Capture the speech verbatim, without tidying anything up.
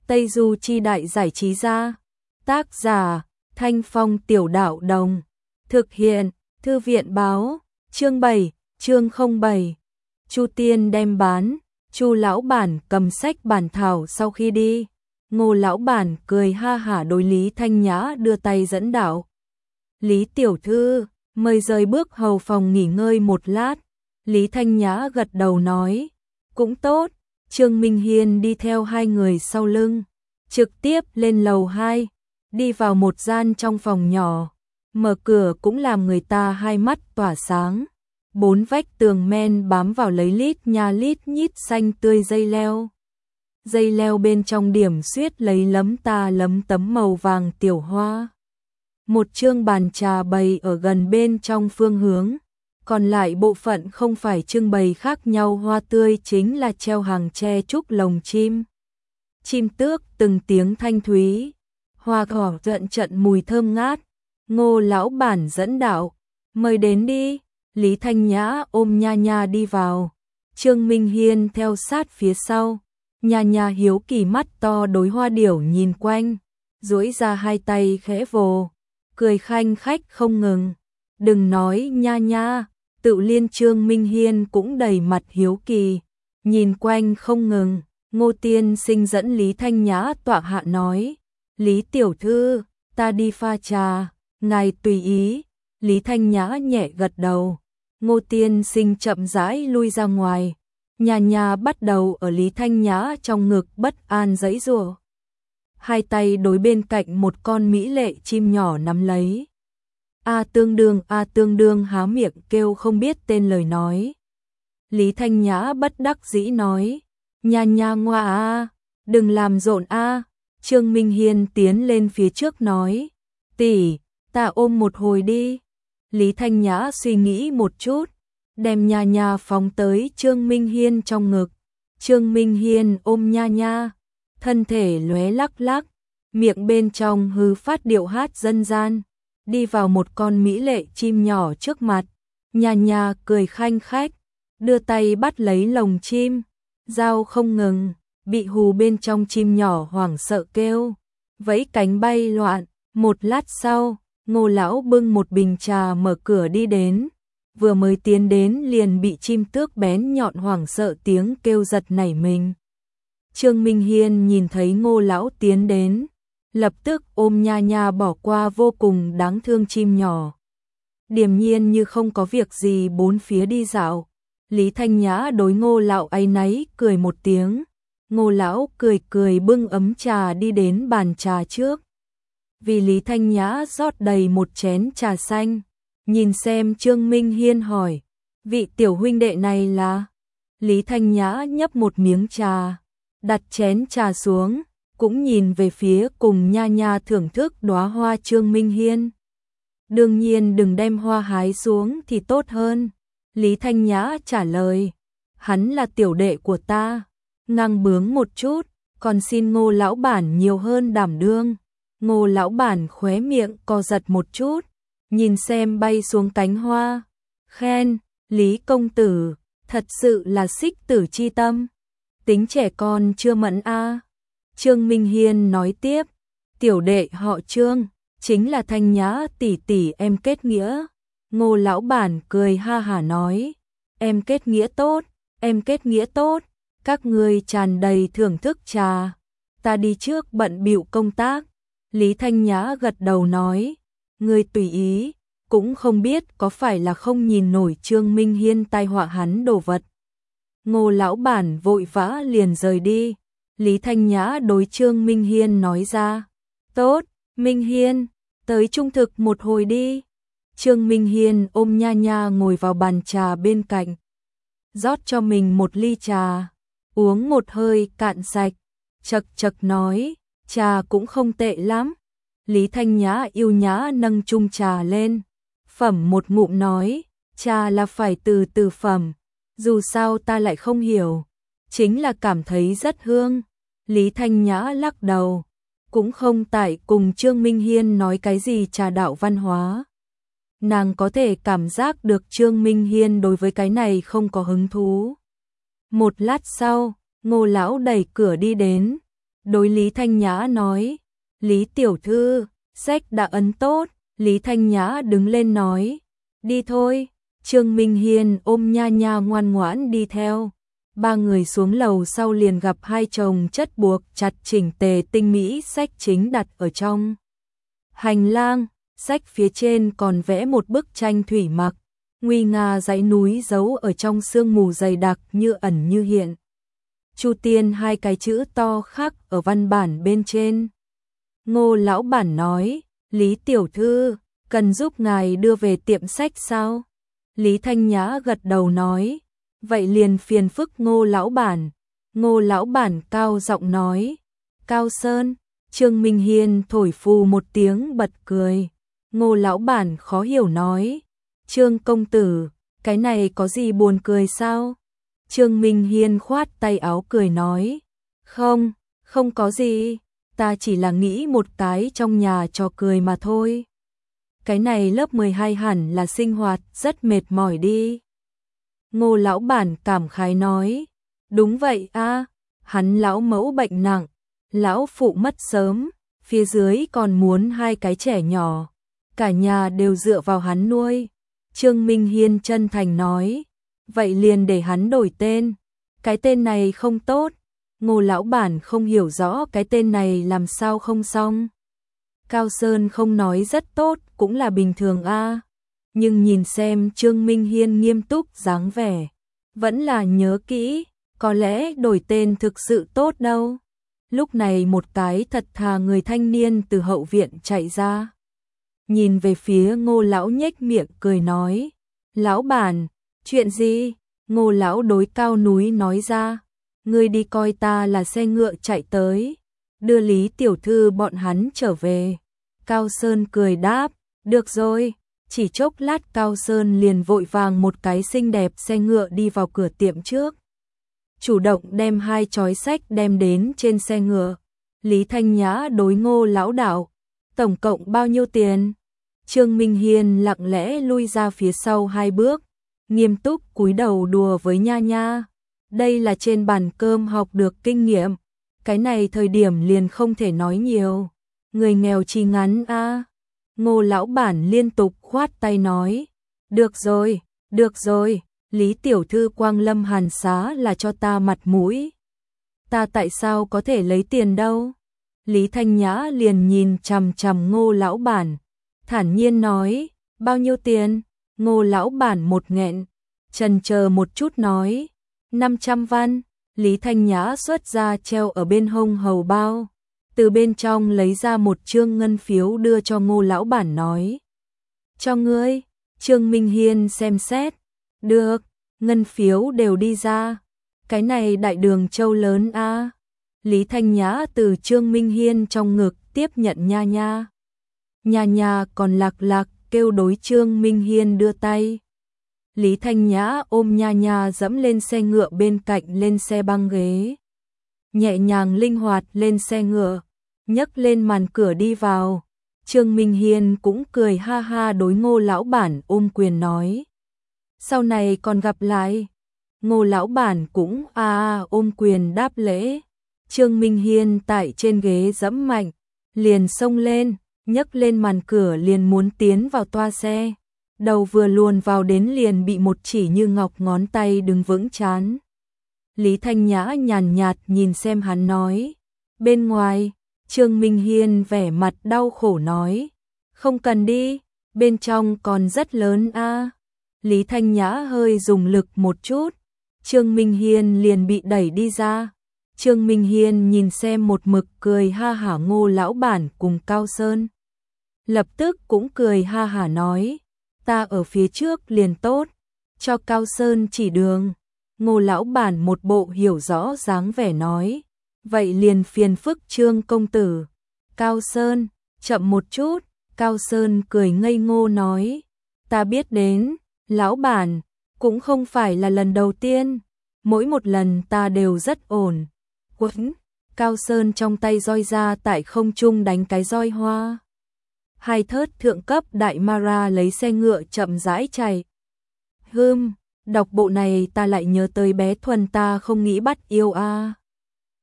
Tây Du Chi Đại Giải Trí Gia. Tác giả, Thanh Phong Tiểu Đạo Đồng. Thực hiện, Thư viện Báo. Chương bảy, chương không bảy. Chu Tiên đem bán. Chu lão bản cầm sách bản thảo sau khi đi. Ngô lão bản cười ha hả đối Lý Thanh Nhã đưa tay dẫn đạo. Lý tiểu thư, mời rời bước hầu phòng nghỉ ngơi một lát. Lý Thanh Nhã gật đầu nói, cũng tốt. Trương Minh Hiên đi theo hai người sau lưng, trực tiếp lên lầu hai, đi vào một gian trong phòng nhỏ, mở cửa cũng làm người ta hai mắt tỏa sáng. Bốn vách tường men bám vào lấy lít nha lít nhít xanh tươi dây leo. Dây leo bên trong điểm xuyết lấy lấm ta lấm tấm màu vàng tiểu hoa. Một chương bàn trà bày ở gần bên trong phương hướng, còn lại bộ phận không phải trưng bày khác nhau hoa tươi chính là treo hàng tre trúc lồng chim. Chim tước từng tiếng thanh thúy, hoa cỏ trận trận mùi thơm ngát. Ngô lão bản dẫn đạo, mời đến đi. Lý Thanh Nhã ôm Nha Nha đi vào, Trương Minh Hiên theo sát phía sau. Nha Nha hiếu kỳ mắt to đối hoa điểu nhìn quanh, duỗi ra hai tay khẽ vồ, cười khanh khách không ngừng. Đừng nói Nha Nha, tự liên Trương Minh Hiên cũng đầy mặt hiếu kỳ, nhìn quanh không ngừng. Ngô tiên sinh dẫn Lý Thanh Nhã tọa hạ nói, Lý tiểu thư, ta đi pha trà, ngài tùy ý. Lý Thanh Nhã nhẹ gật đầu. Ngô tiên sinh chậm rãi lui ra ngoài. Nha Nha bắt đầu ở Lý Thanh Nhã trong ngực bất an giãy giụa, hai tay đối bên cạnh một con mỹ lệ chim nhỏ nắm lấy. A tương đương a tương đương há miệng kêu không biết tên lời nói. Lý Thanh Nhã bất đắc dĩ nói, Nha Nha ngoa a, đừng làm rộn a. Trương Minh Hiên tiến lên phía trước nói, tỷ, ta ôm một hồi đi. Lý Thanh Nhã suy nghĩ một chút, đem Nha Nha phóng tới Trương Minh Hiên trong ngực. Trương Minh Hiên ôm Nha Nha, thân thể lóe lắc lắc, miệng bên trong hư phát điệu hát dân gian, đi vào một con mỹ lệ chim nhỏ trước mặt. Nha Nha cười khanh khách, đưa tay bắt lấy lồng chim, dao không ngừng, bị hù bên trong chim nhỏ hoảng sợ kêu, vẫy cánh bay loạn. Một lát sau, Ngô lão bưng một bình trà mở cửa đi đến, vừa mới tiến đến liền bị chim tước bén nhọn hoảng sợ tiếng kêu giật nảy mình. Trương Minh Hiên nhìn thấy Ngô lão tiến đến, lập tức ôm Nha Nha bỏ qua vô cùng đáng thương chim nhỏ, điềm nhiên như không có việc gì bốn phía đi dạo. Lý Thanh Nhã đối Ngô lão áy náy cười một tiếng. Ngô lão cười cười bưng ấm trà đi đến bàn trà trước, vì Lý Thanh Nhã rót đầy một chén trà xanh. Nhìn xem Trương Minh Hiên hỏi, vị tiểu huynh đệ này là? Lý Thanh Nhã nhấp một miếng trà, đặt chén trà xuống, cũng nhìn về phía cùng Nha Nha thưởng thức đóa hoa Trương Minh Hiên. Đương nhiên đừng đem hoa hái xuống thì tốt hơn. Lý Thanh Nhã trả lời, hắn là tiểu đệ của ta, ngang bướng một chút, còn xin Ngô lão bản nhiều hơn đảm đương. Ngô lão bản khóe miệng co giật một chút, nhìn xem bay xuống cánh hoa, khen, Lý công tử, thật sự là xích tử chi tâm, tính trẻ con chưa mẫn a. Trương Minh Hiên nói tiếp, tiểu đệ họ Trương, chính là Thanh Nhã tỷ tỷ em kết nghĩa. Ngô lão bản cười ha hả nói, em kết nghĩa tốt, em kết nghĩa tốt, các ngươi tràn đầy thưởng thức trà, ta đi trước bận bịu công tác. Lý Thanh Nhã gật đầu nói, ngươi tùy ý, cũng không biết có phải là không nhìn nổi Trương Minh Hiên tai họa hắn đồ vật. Ngô lão bản vội vã liền rời đi. Lý Thanh Nhã đối Trương Minh Hiên nói ra, tốt, Minh Hiên, tới trung thực một hồi đi. Trương Minh Hiên ôm Nha Nha ngồi vào bàn trà bên cạnh, rót cho mình một ly trà, uống một hơi cạn sạch, chật chật nói, trà cũng không tệ lắm. Lý Thanh Nhã yêu nhã nâng chung trà lên, phẩm một ngụm nói, trà là phải từ từ phẩm, dù sao ta lại không hiểu, chính là cảm thấy rất hương. Lý Thanh Nhã lắc đầu, cũng không tại cùng Trương Minh Hiên nói cái gì trà đạo văn hóa. Nàng có thể cảm giác được Trương Minh Hiên đối với cái này không có hứng thú. Một lát sau, Ngô lão đẩy cửa đi đến, đối Lý Thanh Nhã nói, Lý tiểu thư, sách đã ấn tốt. Lý Thanh Nhã đứng lên nói, đi thôi. Trương Minh Hiên ôm Nha Nha ngoan ngoãn đi theo. Ba người xuống lầu sau liền gặp hai chồng chất buộc chặt chỉnh tề tinh mỹ sách chính đặt ở trong hành lang. Sách phía trên còn vẽ một bức tranh thủy mặc, nguy nga dãy núi giấu ở trong sương mù dày đặc như ẩn như hiện. Chu Tiên hai cái chữ to khắc ở văn bản bên trên. Ngô lão bản nói, Lý tiểu thư, cần giúp ngài đưa về tiệm sách sao? Lý Thanh Nhã gật đầu nói, vậy liền phiền phức Ngô lão bản. Ngô lão bản cao giọng nói, Cao Sơn. Trương Minh Hiên thổi phù một tiếng bật cười. Ngô lão bản khó hiểu nói, Trương công tử, cái này có gì buồn cười sao? Trương Minh Hiên khoát tay áo cười nói, không, không có gì, ta chỉ là nghĩ một cái trong nhà trò cười mà thôi. Cái này lớp mười hai hẳn là sinh hoạt rất mệt mỏi đi. Ngô lão bản cảm khái nói, đúng vậy a, hắn lão mẫu bệnh nặng, lão phụ mất sớm, phía dưới còn muốn hai cái trẻ nhỏ, cả nhà đều dựa vào hắn nuôi. Trương Minh Hiên chân thành nói, vậy liền để hắn đổi tên, cái tên này không tốt. Ngô lão bản không hiểu rõ cái tên này làm sao không xong. Cao Sơn không nói rất tốt cũng là bình thường a, nhưng nhìn xem Trương Minh Hiên nghiêm túc dáng vẻ, vẫn là nhớ kỹ, có lẽ đổi tên thực sự tốt đâu. Lúc này một cái thật thà người thanh niên từ hậu viện chạy ra, nhìn về phía Ngô lão nhếch miệng cười nói, lão bản, chuyện gì? Ngô lão đối Cao Núi nói ra, ngươi đi coi ta là xe ngựa chạy tới, đưa Lý tiểu thư bọn hắn trở về. Cao Sơn cười đáp, được rồi. Chỉ chốc lát Cao Sơn liền vội vàng một cái xinh đẹp xe ngựa đi vào cửa tiệm trước, chủ động đem hai chói sách đem đến trên xe ngựa. Lý Thanh Nhã đối Ngô lão đạo, tổng cộng bao nhiêu tiền? Trương Minh Hiên lặng lẽ lui ra phía sau hai bước, nghiêm túc cúi đầu đùa với Nha Nha. Đây là trên bàn cơm học được kinh nghiệm, cái này thời điểm liền không thể nói nhiều. Người nghèo chi ngắn a. Ngô lão bản liên tục khoát tay nói, được rồi, được rồi, Lý tiểu thư quang lâm hàn xá là cho ta mặt mũi. Ta tại sao có thể lấy tiền đâu? Lý Thanh Nhã liền nhìn chằm chằm Ngô lão bản, thản nhiên nói, bao nhiêu tiền? Ngô lão bản một nghẹn, chần chờ một chút nói, năm trăm văn. Lý Thanh Nhã xuất ra treo ở bên hông hầu bao, từ bên trong lấy ra một trương ngân phiếu đưa cho Ngô lão bản nói, cho ngươi. Trương Minh Hiên xem xét, được, ngân phiếu đều đi ra, cái này đại đường châu lớn a. Lý Thanh Nhã từ Trương Minh Hiên trong ngực tiếp nhận Nha Nha. Nha Nha còn lạc lạc kêu đối Trương Minh Hiên đưa tay. Lý Thanh Nhã ôm Nha Nha dẫm lên xe ngựa bên cạnh lên xe băng ghế, nhẹ nhàng linh hoạt lên xe ngựa, nhấc lên màn cửa đi vào. Trương Minh Hiên cũng cười ha ha đối Ngô lão bản ôm quyền nói, sau này còn gặp lại. Ngô lão bản cũng a à, ôm quyền đáp lễ. Trương Minh Hiên tại trên ghế dẫm mạnh, liền xông lên, nhấc lên màn cửa liền muốn tiến vào toa xe. Đầu vừa luồn vào đến liền bị một chỉ như ngọc ngón tay đứng vững chán. Lý Thanh Nhã nhàn nhạt nhìn xem hắn nói, bên ngoài. Trương Minh Hiên vẻ mặt đau khổ nói, không cần đi, bên trong còn rất lớn a. Lý Thanh Nhã hơi dùng lực một chút, Trương Minh Hiên liền bị đẩy đi ra. Trương Minh Hiên nhìn xem một mực cười ha hả Ngô lão bản cùng Cao Sơn, lập tức cũng cười ha hả nói, ta ở phía trước liền tốt, cho Cao Sơn chỉ đường. Ngô lão bản một bộ hiểu rõ dáng vẻ nói, vậy liền phiền phức Trương công tử. Cao Sơn, chậm một chút. Cao Sơn cười ngây ngô nói, ta biết đến, lão bản, cũng không phải là lần đầu tiên, mỗi một lần ta đều rất ổn. Quấn, Cao Sơn trong tay roi ra tại không trung đánh cái roi hoa. Hai thớt thượng cấp đại Mara lấy xe ngựa chậm rãi chạy. Hừm, đọc bộ này ta lại nhớ tới bé Thuần ta không nghĩ bắt yêu a.